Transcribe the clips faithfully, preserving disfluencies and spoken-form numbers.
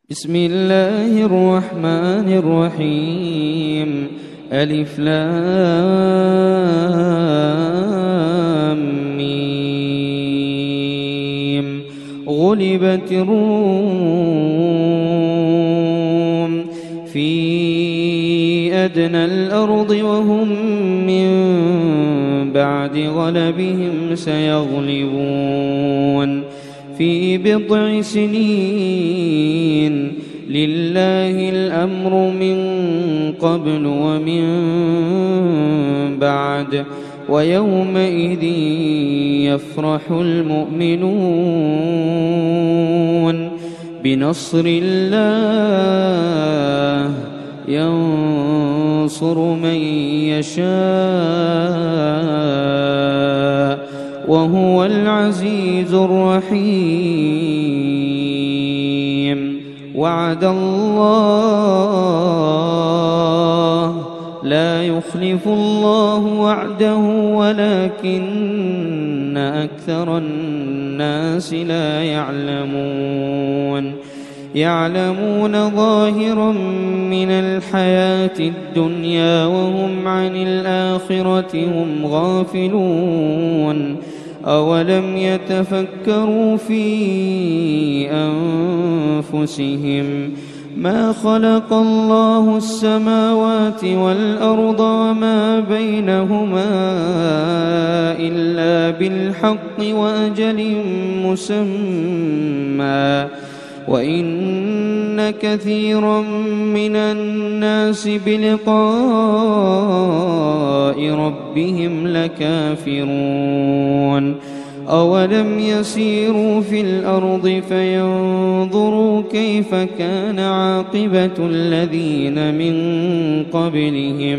بسم الله الرحمن الرحيم. ألف لام ميم. غلبت الروم في أدنى الأرض وهم من بعد غلبهم سيغلبون في بضع سنين. لله الأمر من قبل ومن بعد ويومئذ يفرح المؤمنون بنصر الله ينصر من يشاء وهو العزيز الرحيم. وعد الله لا يخلف الله وعده ولكن أكثر الناس لا يعلمون. يعلمون ظاهرا من الحياة الدنيا وهم عن الآخرة هم غافلون. أولم يتفكروا في أنفسهم ما خلق الله السماوات والأرض وما بينهما إلا بالحق وأجل مسمى وإن كثيرا من الناس بلقاء ربهم لكافرون. أولم يسيروا في الأرض فينظروا كيف كان عاقبة الذين من قبلهم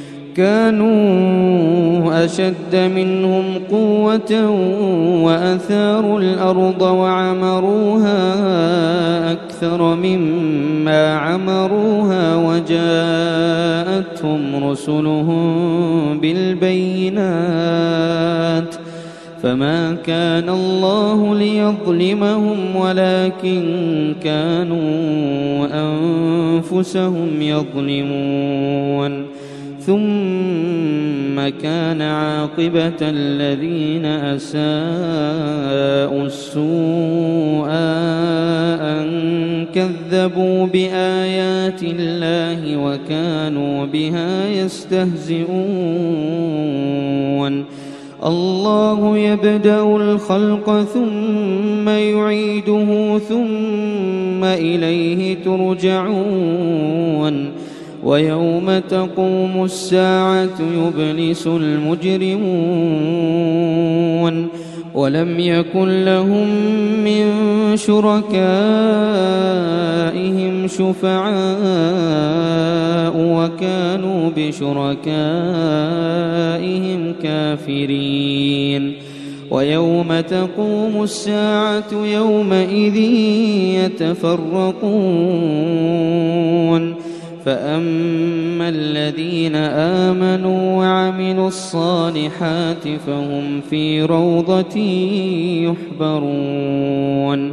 كانوا أشد منهم قوة وأثاروا الأرض وعمروها أكثر مما عمروها وجاءتهم رسلهم بالبينات فما كان الله ليظلمهم ولكن كانوا أنفسهم يظلمون. ثم كان عاقبة الذين أساءوا السوء أن كذبوا بآيات الله وكانوا بها يستهزئون. الله يبدأ الخلق ثم يعيده ثم إليه ترجعون. ويوم تقوم الساعة يبلس المجرمون ولم يكن لهم من شركائهم شفعاء وكانوا بشركائهم كافرين. ويوم تقوم الساعة يومئذ يتفرقون فأما الذين آمنوا وعملوا الصالحات فهم في روضة يحبرون.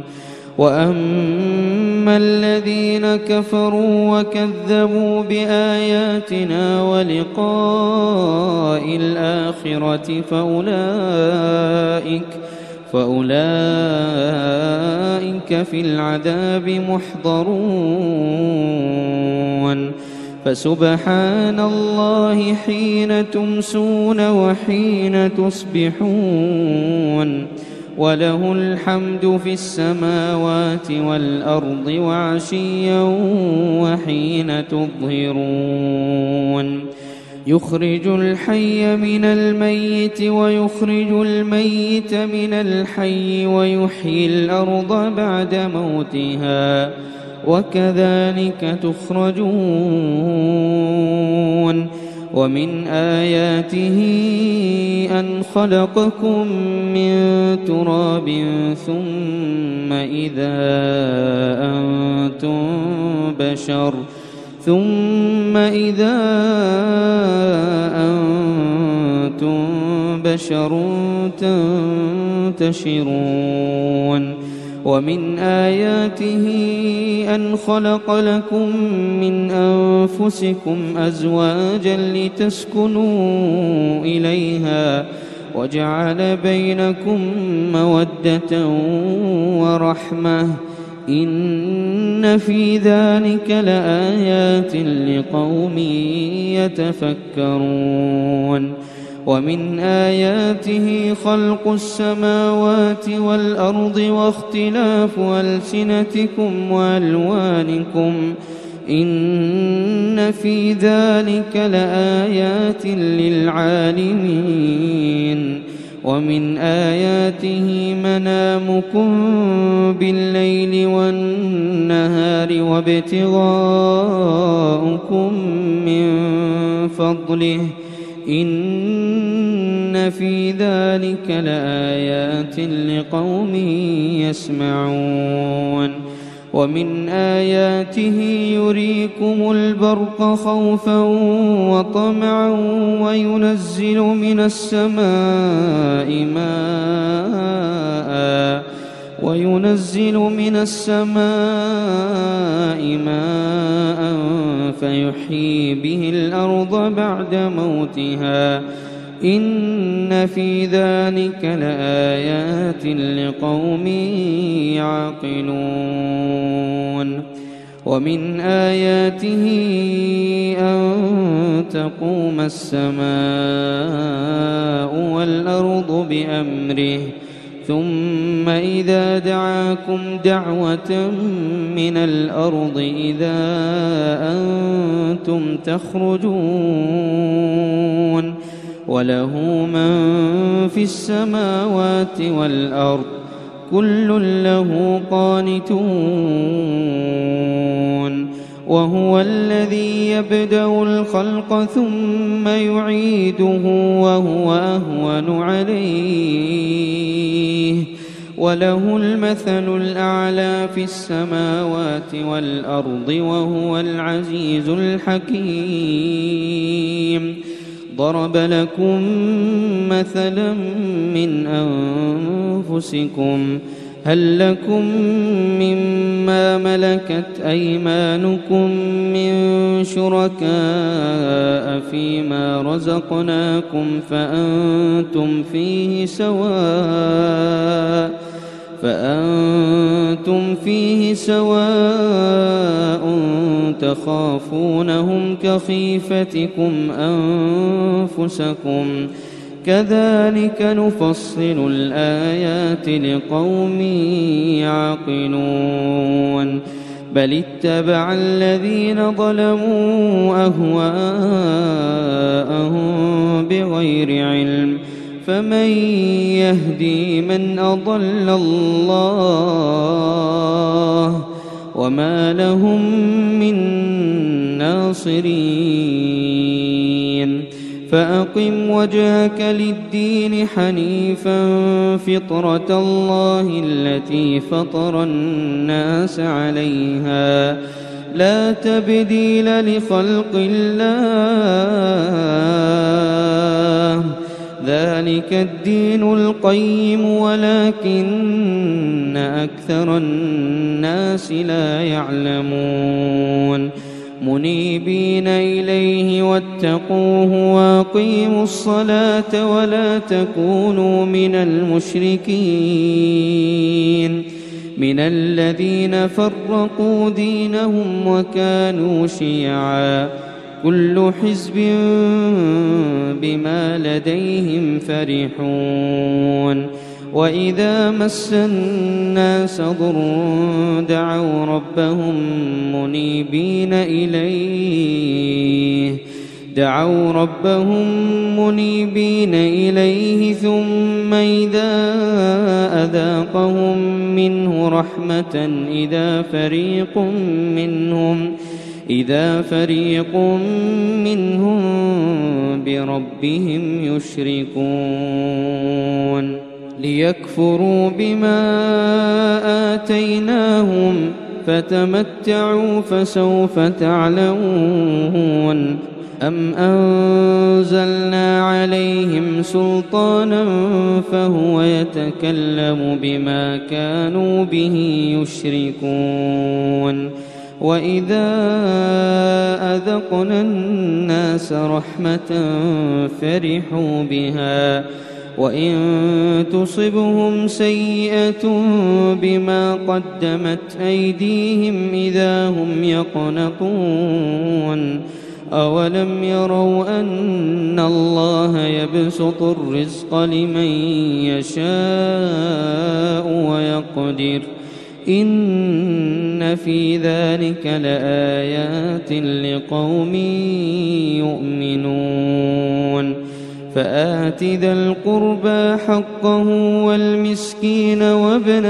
وأما الذين كفروا وكذبوا بآياتنا ولقاء الآخرة فأولئك فأولئك في العذاب محضرون. فسبحان الله حين تمسون وحين تصبحون وله الحمد في السماوات والأرض وعشيا وحين تظهرون. يخرج الحي من الميت ويخرج الميت من الحي ويحيي الأرض بعد موتها وكذلك تخرجون. ومن آياته أن خلقكم من تراب ثم إذا أنتم بشر ثم إذا أنتم بشر تنتشرون. ومن آياته أن خلق لكم من أنفسكم أزواجا لتسكنوا إليها وجعل بينكم مودة ورحمة إن في ذلك لآيات لقوم يتفكرون ومن آياته خلق السماوات والأرض واختلاف ألسنتكم وألوانكم إن في ذلك لآيات للعالمين ومن آياته منامكم بالليل والنهار وابتغاؤكم من فضله إن في ذلك لآيات لقوم يسمعون ومن آياته يريكم البرق خوفا وطمعا وينزل من السماء ماء وينزل من السماء ماء فيحيي به الأرض بعد موتها إن في ذلك لآيات لقوم يعقلون ومن آياته أن تقوم السماء والأرض بأمره ثم إذا دعاكم دعوة من الأرض إذا أنتم تخرجون وله من في السماوات والأرض كل له قانتون وهو الذي يبدأ الخلق ثم يعيده وهو أهون عليه وله المثل الأعلى في السماوات والأرض وهو العزيز الحكيم ضرب لكم مثلا من أنفسكم هل لكم مما ملكت أيمانكم من شركاء فيما رزقناكم فأنتم فيه سواء فأنتم فيه سواء تخافونهم كخيفتكم أنفسكم كذلك نفصل الآيات لقوم يعقلون بل اتبع الذين ظلموا أهواءهم بغير علم فمن يهدي من أضل الله وما لهم من ناصرين فأقم وجهك للدين حنيفا فطرة الله التي فطر الناس عليها لا تبديل لخلق الله ذلك الدين القيم ولكن أكثر الناس لا يعلمون منيبين إليه واتقوه واقيموا الصلاة ولا تكونوا من المشركين من الذين فرقوا دينهم وكانوا شيعا كل حزب بما لديهم فرحون وإذا مس الناس ضر دعوا ربهم منيبين إليه دعوا ربهم منيبين إليه ثم إذا أذاقهم منه رحمة إذا فريق منهم إذا فريق منهم بربهم يشركون ليكفروا بما آتيناهم فتمتعوا فسوف تعلمون أم أنزلنا عليهم سلطانا فهو يتكلم بما كانوا به يشركون وإذا أذقنا الناس رحمة فرحوا بها وإن تصبهم سيئة بما قدمت أيديهم إذا هم يقنطون أولم يروا أن الله يبسط الرزق لمن يشاء ويقدر إن في ذلك لآيات لقوم يؤمنون فآت ذا القربى حقه والمسكين وابن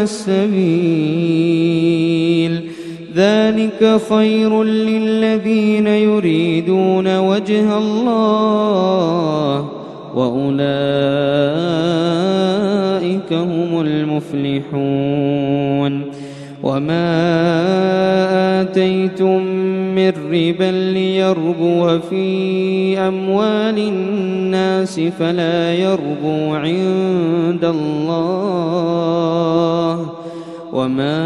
السبيل ذلك خير للذين يريدون وجه الله وأولئك هم المفلحون وما آتيتم من ربا ليربو في أموال الناس فلا يربو عند الله وما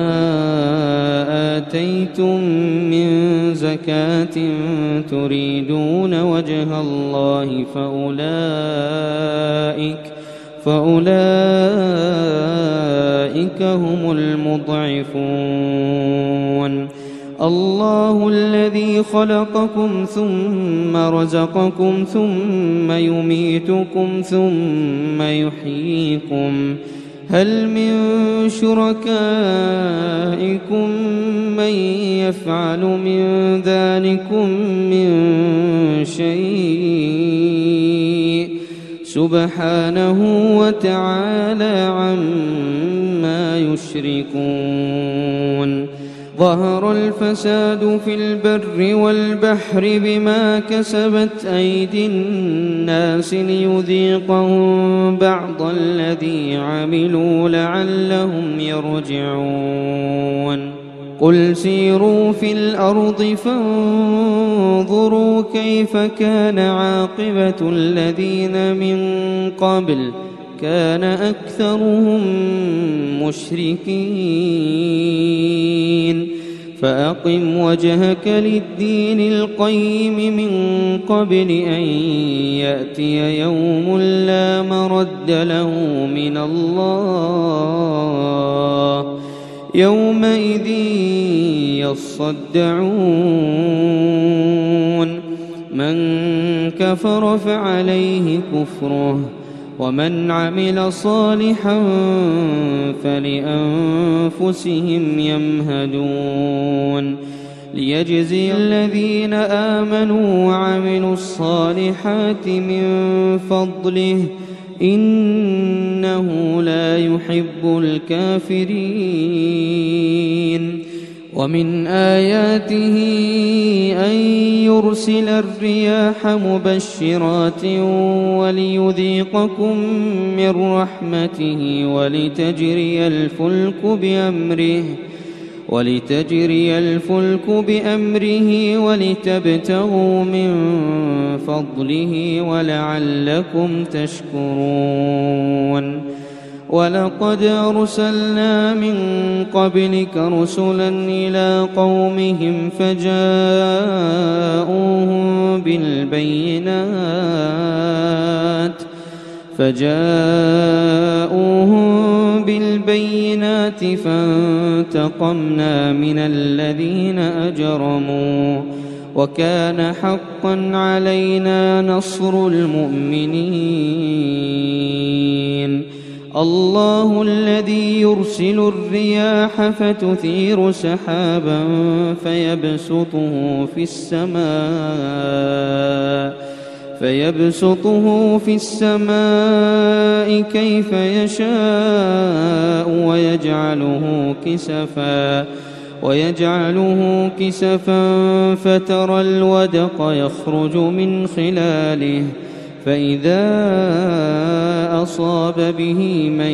آتيتم من زكاة تريدون وجه الله فأولئك فأولئك هم المضعفون الله الذي خلقكم ثم رزقكم ثم يميتكم ثم يحييكم هل من شركائكم من يفعل من ذلكم من شيء سبحانه وتعالى عما يشركون ظهر الفساد في البر والبحر بما كسبت أيدي الناس ليذيقهم بعض الذي عملوا لعلهم يرجعون قل سيروا في الأرض فانظروا كيف كان عاقبة الذين من قبل كان أكثرهم مشركين فأقم وجهك للدين القيم من قبل أن يأتي يوم لا مرد له من الله يومئذ يصدعون من كفر فعليه كفره ومن عمل صالحا فلأنفسهم يمهدون ليجزي الذين آمنوا وعملوا الصالحات من فضله إنه لا يحب الكافرين ومن آياته أن يرسل الرياح مبشرات وليذيقكم من رحمته ولتجري الفلك بأمره ولتجري الفلك بأمره ولتبتغوا من فضله ولعلكم تشكرون ولقد أرسلنا من قبلك رسلا إلى قومهم فجاءوهم بالبينات فجاءوهم بالبينات فانتقمنا من الذين أجرموا وكان حقا علينا نصر المؤمنين الله الذي يرسل الرياح فتثير سحابا فيبسطه في السماء فيبسطه في السماء كيف يشاء ويجعله كسفا ويجعله كسفا فترى الودق يخرج من خلاله فإذا أصاب به من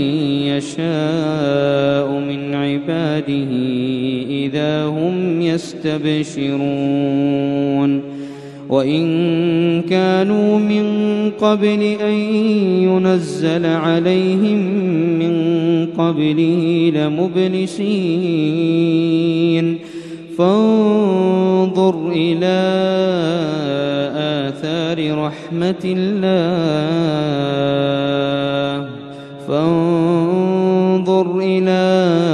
يشاء من عباده إذا هم يستبشرون وإن كانوا من قبل أن ينزل عليهم من قبله لمبلسين فانظر إلى آثار رحمة الله فانظر إلى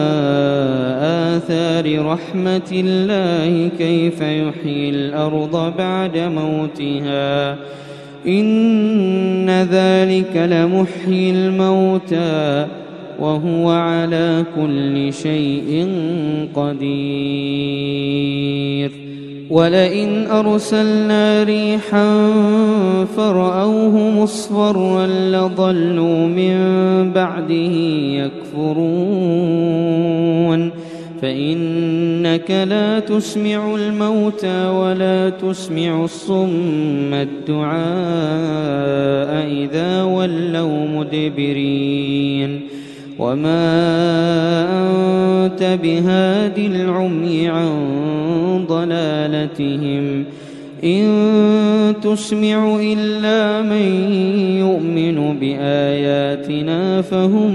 آثار رحمة الله كيف يحيي الأرض بعد موتها إن ذلك لمحيي الموتى وهو على كل شيء قدير ولئن أرسلنا ريحا فرأوه مصفرا لظلوا من بعده يكفرون فإنك لا تسمع الموتى ولا تسمع الصم الدعاء إذا ولوا مدبرين وما أنت بهاد العمي عن ضلالتهم إن تسمع إلا من يؤمن بآياتنا فهم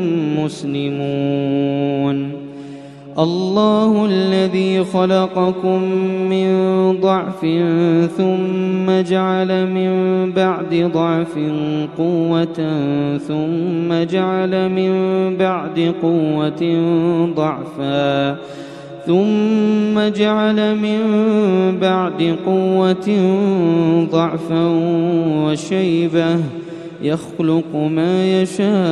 مسلمون الله الذي خلقكم من ضعف ثم جعل من بعد ضعف قوة ثم جعل من بعد قوة ضعفا ثم جعل من بعد قوة ضعفا وشيبة يخلق ما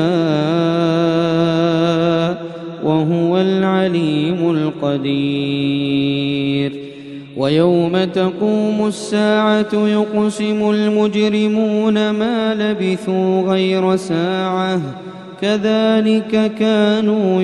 يشاء وهو العليم القدير ويوم تقوم الساعة يقسم المجرمون ما لبثوا غير ساعة كذلك كانوا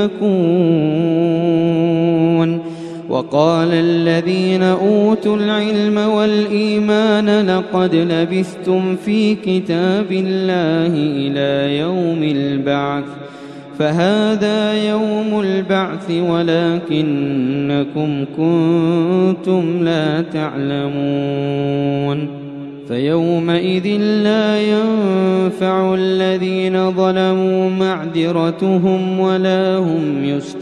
يؤفكون وقال الذين أوتوا العلم والإيمان لقد لبثتم في كتاب الله إلى يوم البعث فهذا يوم البعث ولكنكم كنتم لا تعلمون فيومئذ لا ينفع الذين ظلموا معذرتهم ولا هم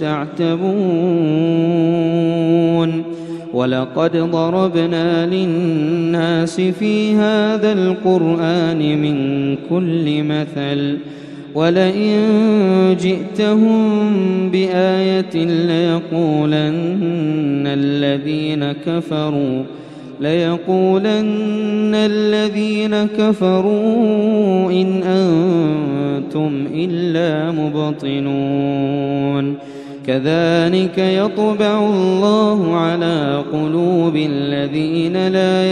يستعتبون ولقد ضربنا للناس في هذا القرآن من كل مثل ولئن جئتهم بآية ليقولن الذين كفروا ليقولن الذين كفروا إن أنتم إلا مبطنون كذلك يطبع الله على قلوب الذين لا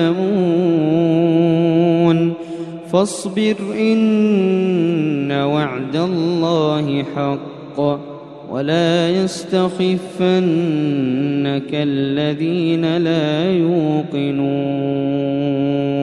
يعلمون فاصبر إن وعد الله حق ولا يستخفنك الذين لا يوقنون